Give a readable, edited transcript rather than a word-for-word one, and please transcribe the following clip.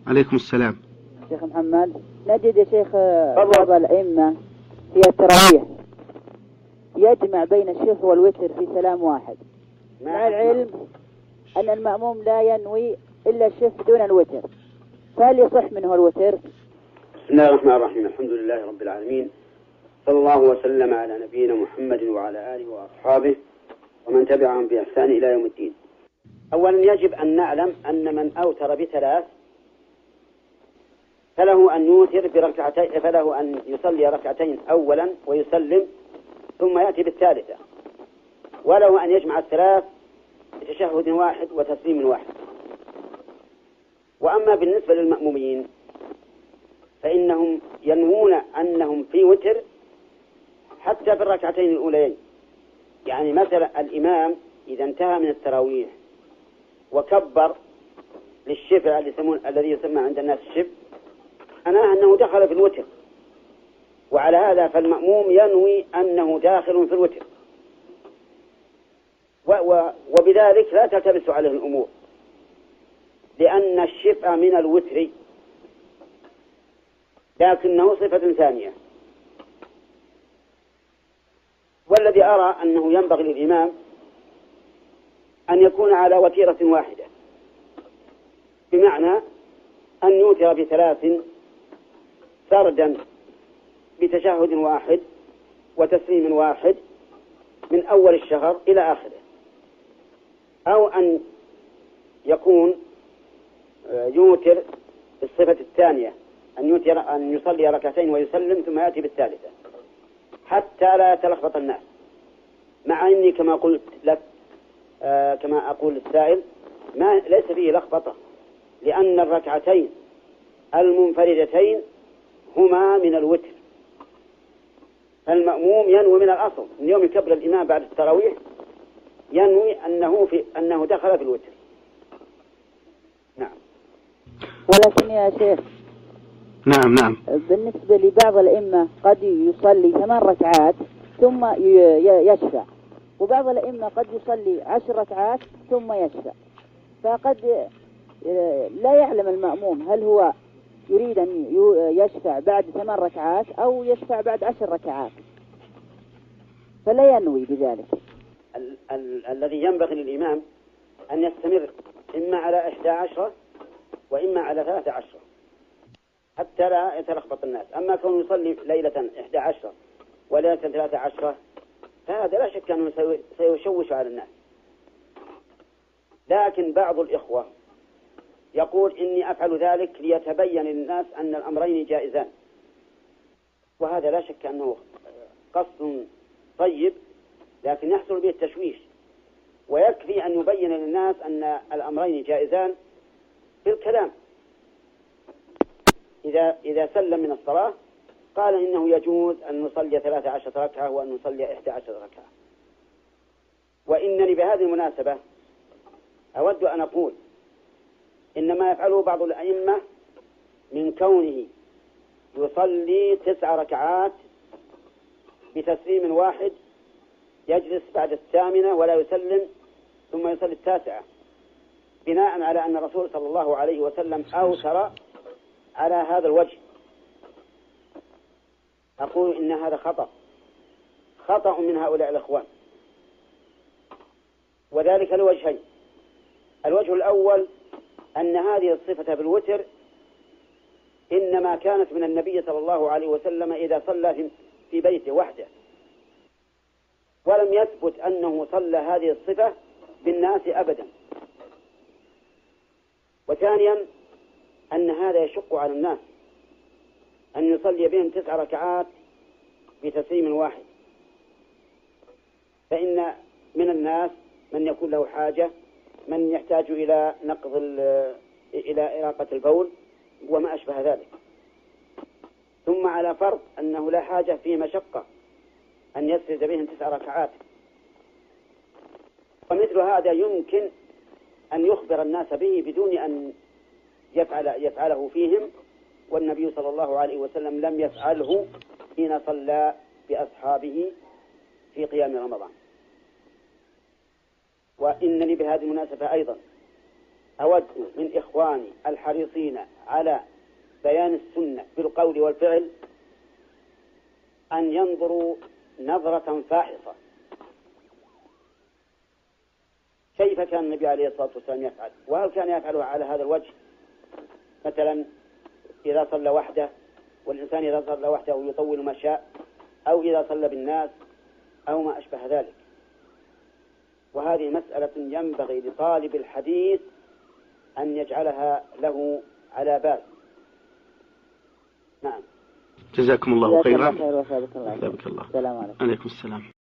عليكم السلام. شيخ محمد، نجد يا شيخ بعض الأئمة في التراويح يجمع بين الشفع والوتر في سلام واحد، مع العلم أن المأموم لا ينوي إلا الشفع دون الوتر، فهل يصح منه الوتر؟ بسم الله الرحمن الرحيم. الحمد لله رب العالمين، صلى الله وسلم على نبينا محمد وعلى آله وأصحابه ومن تبعهم بإحسان إلى يوم الدين. أولا يجب أن نعلم أن من أوتر بثلاث فله أن يوتر بركعتين، فله أن يصلي ركعتين أولا ويسلم ثم يأتي بالثالثة، وله أن يجمع الثلاث بتشهد واحد وتسليم واحد. وأما بالنسبة للمأمومين فإنهم ينوون أنهم في وتر حتى في الركعتين الأولين. يعني مثلا الإمام إذا انتهى من التراويح وكبر للشفع الذي يسمى عند الناس الشفع، معناه أنه دخل في الوتر، وعلى هذا فالمأموم ينوي أنه داخل في الوتر، وبذلك لا تلتبس عليه الأمور، لأن الشفع من الوتر لكنه صفة ثانية. والذي أرى أنه ينبغي للإمام أن يكون على وتيرة واحدة، بمعنى أن يوتر بثلاث سردا بتشهد واحد وتسليم واحد من أول الشهر إلى آخره، أو أن يكون يوتر بالصفة الثانية، أن يصلي ركعتين ويسلم ثم يأتي بالثالثة حتى لا يتلخبط الناس. مع أني كما قلت لك كما أقول السائل ليس فيه لخبطة، لأن الركعتين المنفردتين هما من الوتر، فالمأموم ينوي من الأصل من يوم يكبر الإمام بعد التراويح ينوي أنه دخل في الوتر. نعم. ولكن يا شيخ، نعم بالنسبة لبعض الأئمة قد يصلي 8 ركعات ثم يشفع، وبعض الأئمة قد يصلي 10 ركعات ثم يشفع، فقد لا يعلم المأموم هل هو يريد أن يشفع بعد 8 ركعات أو يشفع بعد 10 ركعات، فلا ينوي بذلك. الذي ينبغي للإمام أن يستمر إما على 11 وإما على 13 حتى لا يتلخبط الناس. أما كون يصلي ليلة 11 وليلة 13 فهذا لا شك أنه سيشوش على الناس. لكن بعض الإخوة يقول إني أفعل ذلك ليتبين للناس أن الأمرين جائزان، وهذا لا شك أنه قصد طيب، لكن يحصل به التشويش. ويكفي أن يبين للناس أن الأمرين جائزان في الكلام. إذا سلم من الصلاة قال إنه يجوز أن نصلي 13 ركعة وأن نصلي 11 ركعة. وإنني بهذه المناسبة أود أن أقول إن ما يفعله بعض الأئمة من كونه يصلي 9 ركعات بتسليم واحد، يجلس بعد 8 ولا يسلم ثم يصلي 9 بناء على أن الرسول صلى الله عليه وسلم أوتر على هذا الوجه. أقول إن هذا خطأ من هؤلاء الإخوان، وذلك لوجهين. الوجه الأول أن هذه الصفة بالوتر إنما كانت من النبي صلى الله عليه وسلم إذا صلى في بيته وحده، ولم يثبت أنه صلى هذه الصفة بالناس أبدا. وثانيا أن هذا يشق على الناس أن يصلي بهم 9 ركعات بتسليم واحد، فإن من الناس من يكون له حاجة، من يحتاج إلى إلى إراقة البول وما أشبه ذلك، ثم على فرض أنه لا حاجة في مشقة أن يسرد بهم 9 ركعات. ومثل هذا يمكن أن يخبر الناس به بدون أن يفعله فيهم، والنبي صلى الله عليه وسلم لم يفعله حين صلى بأصحابه في قيام رمضان. وإنني بهذه المناسبة أيضا أود من إخواني الحريصين على بيان السنة بالقول والفعل أن ينظروا نظرة فاحصة كيف كان النبي عليه الصلاة والسلام يفعل، وهل كان يفعله على هذا الوجه، مثلا إذا صلى وحده، والإنسان إذا صلى وحده يطول ما شاء، أو إذا صلى بالناس، أو ما أشبه ذلك. وهذه مسألة ينبغي لطالب الحديث أن يجعلها له على بال. نعم. جزاكم الله خيرا. خير وثابت الله. جزاك الله. السلام عليكم. عليكم السلام.